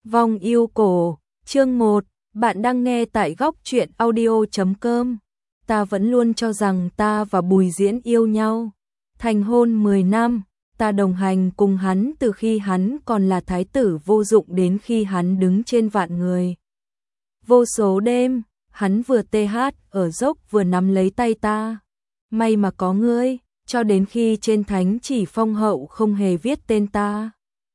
Vong yêu cổ, chương 1, bạn đang nghe tại góc truyện audio.com. Ta vẫn luôn cho rằng ta và Bùi Diễn yêu nhau. Thành hôn 10 năm, ta đồng hành cùng hắn từ khi hắn còn là thái tử vô dụng đến khi hắn đứng trên vạn người. Vô số đêm, hắn vừa tê hát ở dốc vừa nắm lấy tay ta. May mà có ngươi, cho đến khi trên thánh chỉ phong hậu không hề viết tên ta,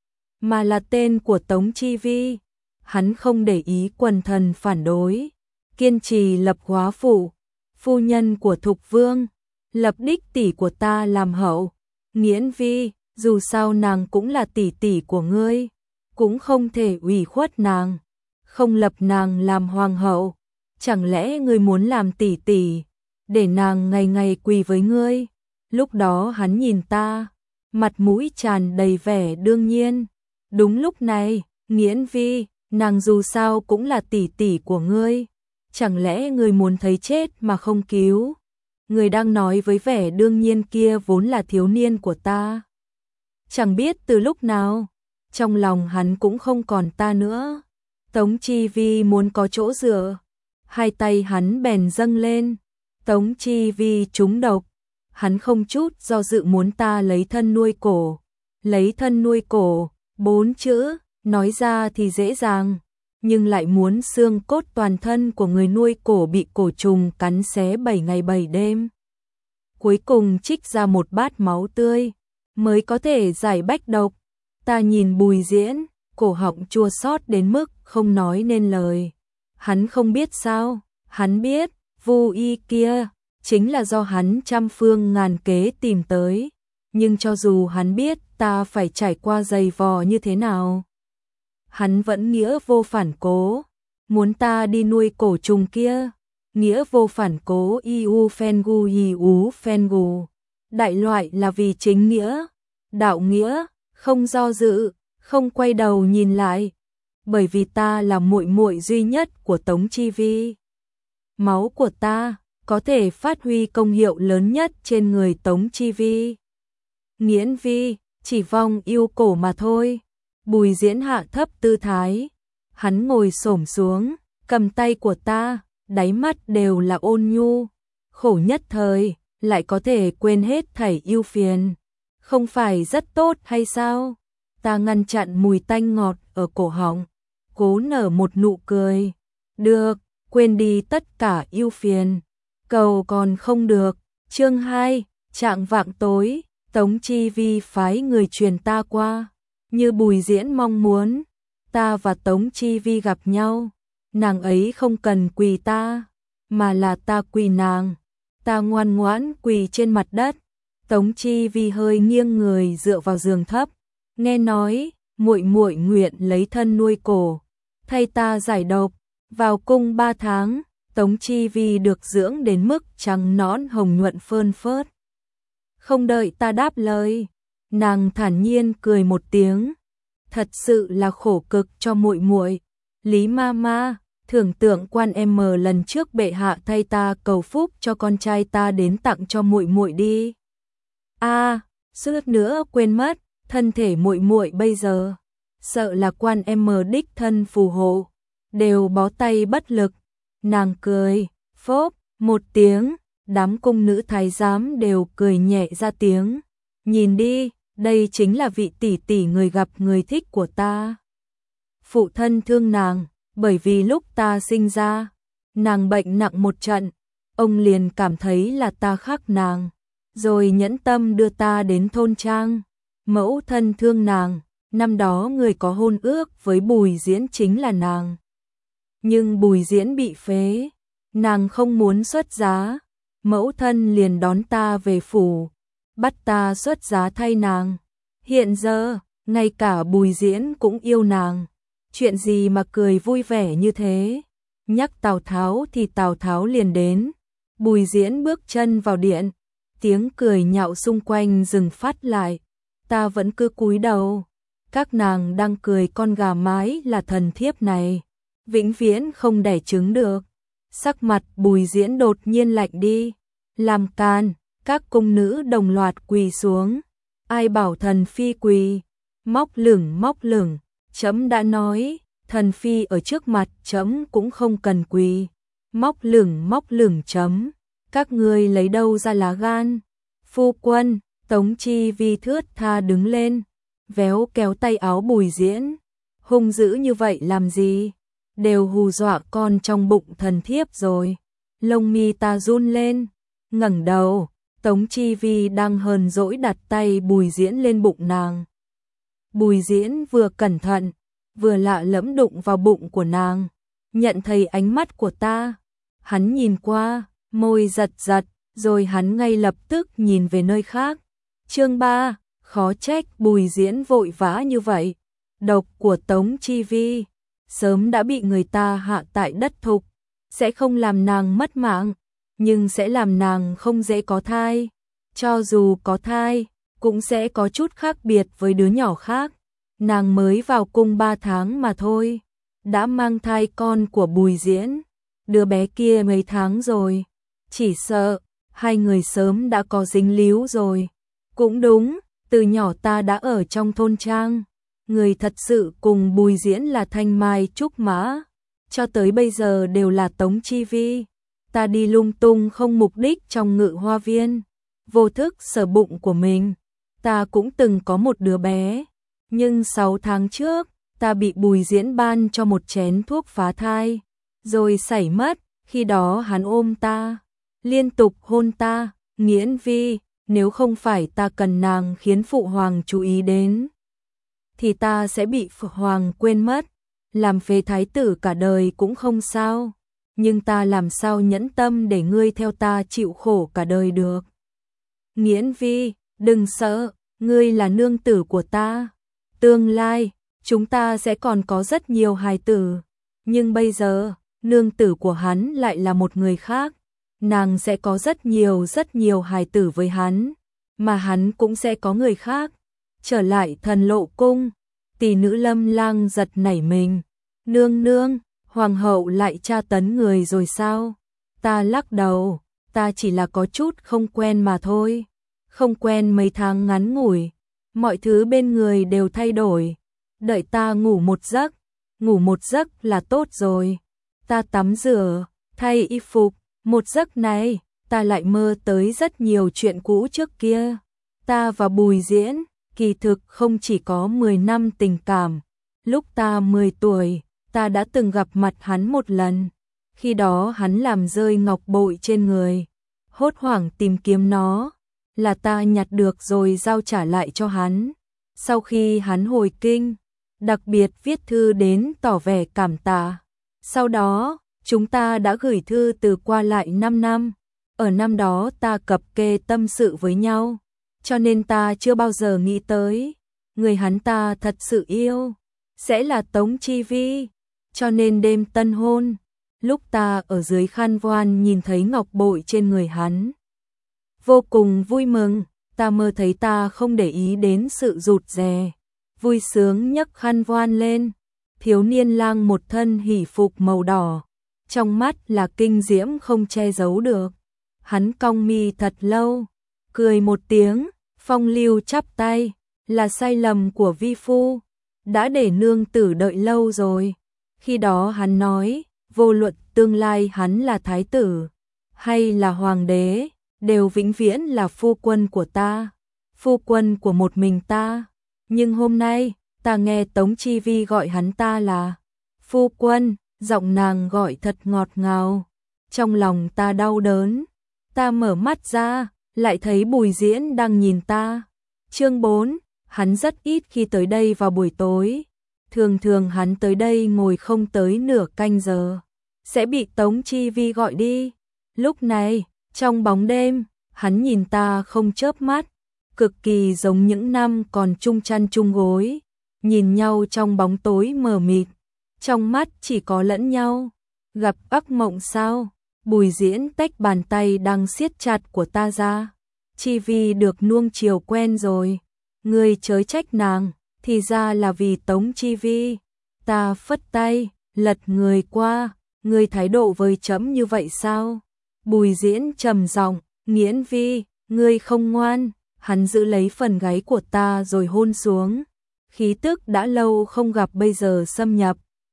mà là tên của Tống Chi Vi. Hắn không để ý quần thần phản đối, kiên trì lập góa phụ, phu nhân của Thục Vương, lập đích tỷ của ta làm hậu. Nghiễn Vi, dù sao nàng cũng là tỷ tỷ của ngươi, cũng không thể ủy khuất nàng, không lập nàng làm hoàng hậu. Chẳng lẽ ngươi muốn làm tỷ tỷ, để nàng ngày ngày quỳ với ngươi? Lúc đó hắn nhìn ta, mặt mũi tràn đầy vẻ đương nhiên. Đúng lúc này, Nghiễn Vi, nàng dù sao cũng là tỷ tỷ của ngươi, chẳng lẽ ngươi muốn thấy chết mà không cứu? Người đang nói với vẻ đương nhiên kia vốn là thiếu niên của ta. Chẳng biết từ lúc nào, trong lòng hắn cũng không còn ta nữa. Tống Chi Vi muốn có chỗ dựa, hai tay hắn bèn dâng lên. Tống Chi Vi trúng độc, hắn không chút do dự muốn ta lấy thân nuôi cổ. Lấy thân nuôi cổ, 4 chữ, nói ra thì dễ dàng, nhưng lại muốn xương cốt toàn thân của người nuôi cổ bị cổ trùng cắn xé 7 ngày 7 đêm. Cuối cùng trích ra một bát máu tươi, mới có thể giải bách độc. Ta nhìn Bùi Diễn, cổ họng chua xót đến mức không nói nên lời. Hắn không biết sao, hắn biết, Vu Y kia, chính là do hắn trăm phương ngàn kế tìm tới. Nhưng cho dù hắn biết ta phải trải qua dày vò như thế nào, hắn vẫn nghĩa vô phản cố, muốn ta đi nuôi cổ trùng kia. Nghĩa vô phản cố iu phengu iu phengu. Đại loại là vì chính nghĩa, đạo nghĩa, không do dự, không quay đầu nhìn lại. Bởi vì ta là muội muội duy nhất của Tống Chi Vi. Máu của ta có thể phát huy công hiệu lớn nhất trên người Tống Chi Vi. Nghiễn Vi, chỉ vong yêu cổ mà thôi. Bùi Diễn hạ thấp tư thái, hắn ngồi xổm xuống, cầm tay của ta, đáy mắt đều là ôn nhu. Khổ nhất thời, lại có thể quên hết thảy ưu phiền, không phải rất tốt hay sao? Ta ngăn chặn mùi tanh ngọt ở cổ họng, cố nở một nụ cười. Được, quên đi tất cả ưu phiền. Cầu còn không được. Chương 2, chạng vạng tối, Tống Chi Vi phái người truyền ta qua. Như Bùi Diễn mong muốn, ta và Tống Chi Vi gặp nhau. Nàng ấy không cần quỳ ta, mà là ta quỳ nàng. Ta ngoan ngoãn quỳ trên mặt đất. Tống Chi Vi hơi nghiêng người dựa vào giường thấp, nghe nói muội muội nguyện lấy thân nuôi cổ, thay ta giải độc. Vào cung 3 tháng, Tống Chi Vi được dưỡng đến mức trắng nõn hồng nhuận phơn phớt. Không đợi ta đáp lời, nàng thản nhiên cười một tiếng. Thật sự là khổ cực cho muội muội. Lý Mama, tưởng tượng Quan em lần trước bệ hạ thay ta cầu phúc cho con trai ta đến tặng cho muội muội đi. Suýt nữa quên mất, thân thể muội muội bây giờ, sợ là Quan em đích thân phù hộ, đều bó tay bất lực. Nàng cười, phốp một tiếng, đám cung nữ thái giám đều cười nhẹ ra tiếng. Nhìn đi, đây chính là vị tỷ tỷ người gặp người thích của ta. Phụ thân thương nàng, bởi vì lúc ta sinh ra, nàng bệnh nặng một trận, ông liền cảm thấy là ta khác nàng, rồi nhẫn tâm đưa ta đến thôn trang. Mẫu thân thương nàng, năm đó người có hôn ước với Bùi Diễn chính là nàng. Nhưng Bùi Diễn bị phế, nàng không muốn xuất giá, mẫu thân liền đón ta về phủ, bắt ta xuất giá thay nàng. Hiện giờ, ngay cả Bùi Diễn cũng yêu nàng. Chuyện gì mà cười vui vẻ như thế? Nhắc Tào Tháo thì Tào Tháo liền đến. Bùi Diễn bước chân vào điện, tiếng cười nhạo xung quanh dừng phát lại. Ta vẫn cứ cúi đầu. Các nàng đang cười con gà mái là thần thiếp này, vĩnh viễn không đẻ trứng được. Sắc mặt Bùi Diễn đột nhiên lạnh đi. Làm can, các cung nữ đồng loạt quỳ xuống. Ai bảo thần phi quỳ? Móc lửng, chấm đã nói, Thần phi ở trước mặt chấm cũng không cần quỳ. Móc lửng chấm. Các ngươi lấy đâu ra lá gan? Phu quân, Tống Chi Vi thướt tha đứng lên, véo kéo tay áo Bùi Diễn. Hung dữ như vậy làm gì? Đều hù dọa con trong bụng thần thiếp rồi. Lông mi ta run lên, ngẩng đầu, Tống Chi Vi đang hờn dỗi đặt tay Bùi Diễn lên bụng nàng. Bùi Diễn vừa cẩn thận, vừa lạ lẫm đụng vào bụng của nàng, nhận thấy ánh mắt của ta. Hắn nhìn qua, môi giật giật, rồi hắn ngay lập tức nhìn về nơi khác. Chương 3, khó trách Bùi Diễn vội vã như vậy. Độc của Tống Chi Vi sớm đã bị người ta hạ tại đất thục, sẽ không làm nàng mất mạng, nhưng sẽ làm nàng không dễ có thai. Cho dù có thai, cũng sẽ có chút khác biệt với đứa nhỏ khác. Nàng mới vào cung 3 tháng mà thôi, đã mang thai con của Bùi Diễn. Đứa bé kia mấy tháng rồi, chỉ sợ hai người sớm đã có dính líu rồi. Cũng đúng, từ nhỏ ta đã ở trong thôn trang, người thật sự cùng Bùi Diễn là Thanh Mai Trúc Mã, cho tới bây giờ đều là Tống Chi Vi. Ta đi lung tung không mục đích trong Ngự Hoa Viên, vô thức sờ bụng của mình. Ta cũng từng có một đứa bé, nhưng 6 tháng trước, ta bị Bùi Diễn ban cho một chén thuốc phá thai, rồi xảy mất. Khi đó hắn ôm ta, liên tục hôn ta. Nghiễn Vi, nếu không phải ta cần nàng khiến phụ hoàng chú ý đến, thì ta sẽ bị phụ hoàng quên mất. Làm phế thái tử cả đời cũng không sao, nhưng ta làm sao nhẫn tâm để ngươi theo ta chịu khổ cả đời được. Nghiễn Vi, đừng sợ, ngươi là nương tử của ta. Tương lai, chúng ta sẽ còn có rất nhiều hài tử, nhưng bây giờ, nương tử của hắn lại là một người khác. Nàng sẽ có rất nhiều hài tử với hắn, mà hắn cũng sẽ có người khác. Trở lại Thần Lộ cung, tỷ nữ Lâm Lang giật nảy mình. Nương nương, hoàng hậu lại tra tấn người rồi sao? Ta lắc đầu, ta chỉ là có chút không quen mà thôi. Không quen mấy tháng ngắn ngủi, mọi thứ bên người đều thay đổi. Đợi ta ngủ một giấc là tốt rồi. Ta tắm rửa, thay y phục, một giấc này, ta lại mơ tới rất nhiều chuyện cũ trước kia. Ta và Bùi Diễn, kỳ thực không chỉ có 10 năm tình cảm. Lúc ta 10 tuổi, ta đã từng gặp mặt hắn một lần. Khi đó hắn làm rơi ngọc bội trên người, hốt hoảng tìm kiếm nó, là ta nhặt được rồi giao trả lại cho hắn. Sau khi hắn hồi kinh, đặc biệt viết thư đến tỏ vẻ cảm tạ. Sau đó, chúng ta đã gửi thư từ qua lại 5 năm. Ở năm đó ta cập kê tâm sự với nhau, cho nên ta chưa bao giờ nghĩ tới người hắn ta thật sự yêu sẽ là Tống Chi Vi. Cho nên đêm tân hôn, lúc ta ở dưới khăn voan nhìn thấy ngọc bội trên người hắn, vô cùng vui mừng. Ta mơ thấy ta không để ý đến sự rụt rè, vui sướng nhấc khăn voan lên. Thiếu niên lang một thân hỷ phục màu đỏ, trong mắt là kinh diễm không che giấu được. Hắn cong mi thật lâu, cười một tiếng, phong lưu chắp tay, là sai lầm của vi phu, đã để nương tử đợi lâu rồi. Khi đó hắn nói, vô luận tương lai hắn là thái tử hay là hoàng đế, đều vĩnh viễn là phu quân của ta, phu quân của một mình ta. Nhưng hôm nay, ta nghe Tống Chi Vi gọi hắn ta là phu quân, giọng nàng gọi thật ngọt ngào. Trong lòng ta đau đớn, ta mở mắt ra, lại thấy Bùi Diễn đang nhìn ta. Chương 4, hắn rất ít khi tới đây vào buổi tối. Thường thường hắn tới đây ngồi không tới nửa canh giờ, sẽ bị Tống Chi Vi gọi đi. Lúc này, trong bóng đêm, hắn nhìn ta không chớp mắt, cực kỳ giống những năm còn chung chăn chung gối, nhìn nhau trong bóng tối mờ mịt, trong mắt chỉ có lẫn nhau. Gặp ác mộng sao? Bùi Diễn tách bàn tay đang siết chặt của ta ra. Chi Vi được nuông chiều quen rồi, ngươi chớ trách nàng, thì ra là vì Tống Chi Vi. Ta phất tay, lật người qua, ngươi thái độ với chấm như vậy sao? Bùi Diễn trầm giọng, Nghiễn Vi, ngươi không ngoan. Hắn giữ lấy phần gáy của ta rồi hôn xuống. Khí tức đã lâu không gặp bây giờ xâm nhập,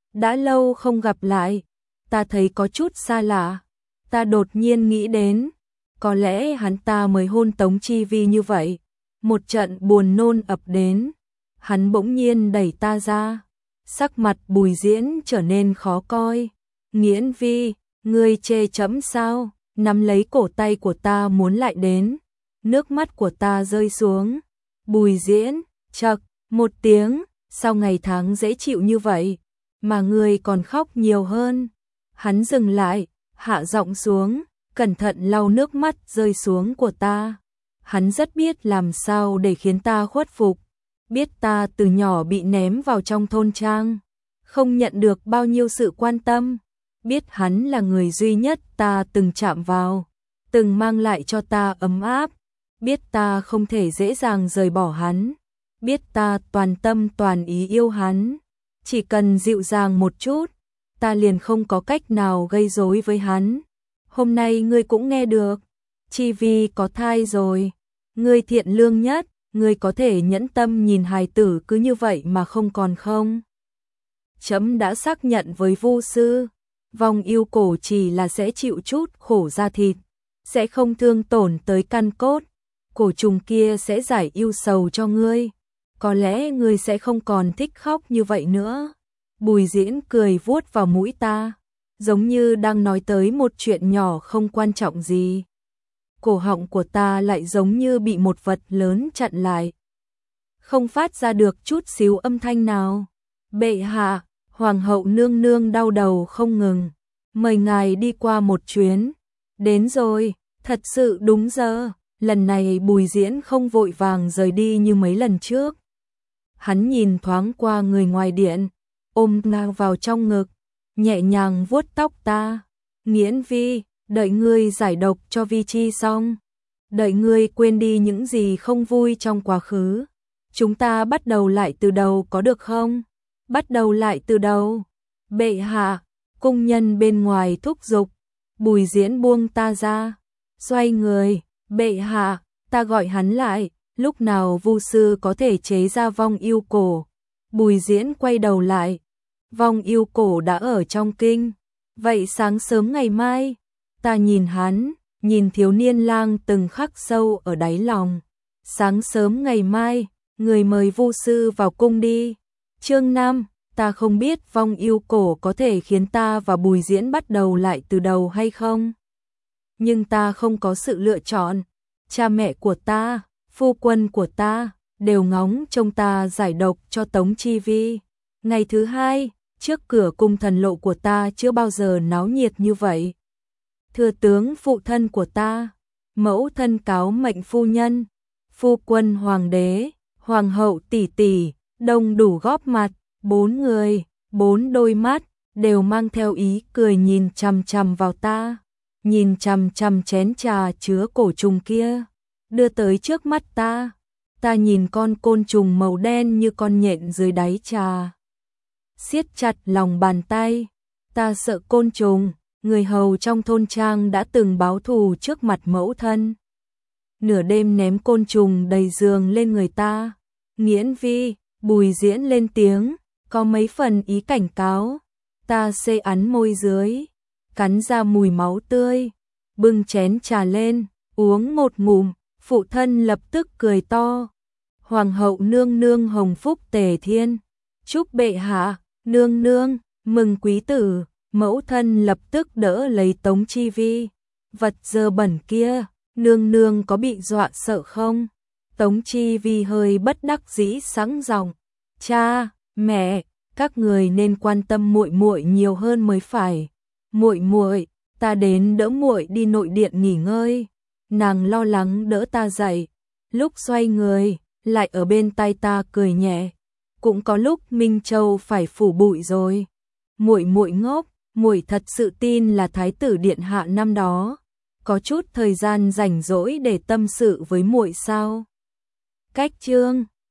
đã lâu không gặp lại, ta thấy có chút xa lạ. Ta đột nhiên nghĩ đến, có lẽ hắn ta mới hôn Tống Chi Vi như vậy. Một trận buồn nôn ập đến, hắn bỗng nhiên đẩy ta ra, sắc mặt Bùi Diễn trở nên khó coi. Nghiễn Vi, ngươi chê chẫm sao? Nắm lấy cổ tay của ta muốn lại đến, nước mắt của ta rơi xuống. Bùi Diễn, chậc, một tiếng, sau ngày tháng dễ chịu như vậy, mà ngươi còn khóc nhiều hơn. Hắn dừng lại, hạ giọng xuống, cẩn thận lau nước mắt rơi xuống của ta. Hắn rất biết làm sao để khiến ta khuất phục, biết ta từ nhỏ bị ném vào trong thôn trang, không nhận được bao nhiêu sự quan tâm, biết hắn là người duy nhất ta từng chạm vào, từng mang lại cho ta ấm áp, biết ta không thể dễ dàng rời bỏ hắn, biết ta toàn tâm toàn ý yêu hắn, chỉ cần dịu dàng một chút, ta liền không có cách nào gây rối với hắn. Hôm nay ngươi cũng nghe được, Chi Vi có thai rồi, ngươi thiện lương nhất, ngươi có thể nhẫn tâm nhìn hài tử cứ như vậy mà không còn không? Chấm đã xác nhận với Vu sư, vong yêu cổ chỉ là sẽ chịu chút khổ da thịt, sẽ không thương tổn tới căn cốt, cổ trùng kia sẽ giải ưu sầu cho ngươi, có lẽ ngươi sẽ không còn thích khóc như vậy nữa. Bùi Diễn cười vuốt vào mũi ta, giống như đang nói tới một chuyện nhỏ không quan trọng gì. Cổ họng của ta lại giống như bị một vật lớn chặn lại, không phát ra được chút xíu âm thanh nào. Bệ hạ, hoàng hậu nương nương đau đầu không ngừng, mời ngài đi qua một chuyến. Đến rồi, thật sự đúng giờ. Lần này Bùi Diễn không vội vàng rời đi như mấy lần trước. Hắn nhìn thoáng qua người ngoài điện, ôm nàng vào trong ngực, nhẹ nhàng vuốt tóc ta. Nghiễn Vi, đợi ngươi giải độc cho Vi Chi xong, đợi ngươi quên đi những gì không vui trong quá khứ, chúng ta bắt đầu lại từ đầu có được không? Bắt đầu lại từ đầu. Bệ hạ, cung nhân bên ngoài thúc giục. Bùi Diễn buông ta ra, xoay người. Bệ hạ, ta gọi hắn lại, lúc nào Vu sư có thể chế ra vong yêu cổ? Bùi Diễn quay đầu lại, vong yêu cổ đã ở trong kinh. Vậy sáng sớm ngày mai? Ta nhìn hắn, nhìn thiếu niên lang từng khắc sâu ở đáy lòng. Sáng sớm ngày mai, người mời Vu sư vào cung đi. Chương 5, ta không biết vong yêu cổ có thể khiến ta và Bùi Diễn bắt đầu lại từ đầu hay không. Nhưng ta không có sự lựa chọn. Cha mẹ của ta, phu quân của ta, đều ngóng trông ta giải độc cho Tống Chi Vi. Ngày thứ hai, trước cửa cung thần lộ của ta chưa bao giờ náo nhiệt như vậy. Thừa tướng phụ thân của ta, mẫu thân cáo mệnh phu nhân, phu quân hoàng đế, hoàng hậu tỷ tỷ, đông đủ góp mặt, 4 người, 4 đôi mắt, đều mang theo ý cười nhìn chằm chằm vào ta. Nhìn chằm chằm chén trà chứa cổ trùng kia, đưa tới trước mắt ta. Ta nhìn con côn trùng màu đen như con nhện dưới đáy trà, siết chặt lòng bàn tay. Ta sợ côn trùng, người hầu trong thôn trang đã từng báo thù trước mặt mẫu thân. Nửa đêm ném côn trùng đầy giường lên người ta. Nghiễn Vi, Bùi Diễn lên tiếng, có mấy phần ý cảnh cáo. Ta xê ắn môi dưới, cắn ra mùi máu tươi, bưng chén trà lên, uống một ngụm, phụ thân lập tức cười to. Hoàng hậu nương nương hồng phúc tề thiên, chúc bệ hạ, nương nương, mừng quý tử. Mẫu thân lập tức đỡ lấy Tống Chi Vi. Vật dơ bẩn kia, nương nương có bị dọa sợ không? Tống Chi Vi hơi bất đắc dĩ sẵn giọng, cha, mẹ, các người nên quan tâm muội muội nhiều hơn mới phải. Muội muội, ta đến đỡ muội đi nội điện nghỉ ngơi. Nàng lo lắng đỡ ta dậy, lúc xoay người, lại ở bên tai ta cười nhẹ. Cũng có lúc Minh Châu phải phủ bụi rồi. Muội muội ngốc, muội thật sự tin là thái tử điện hạ năm đó có chút thời gian rảnh rỗi để tâm sự với muội sao? Cách chương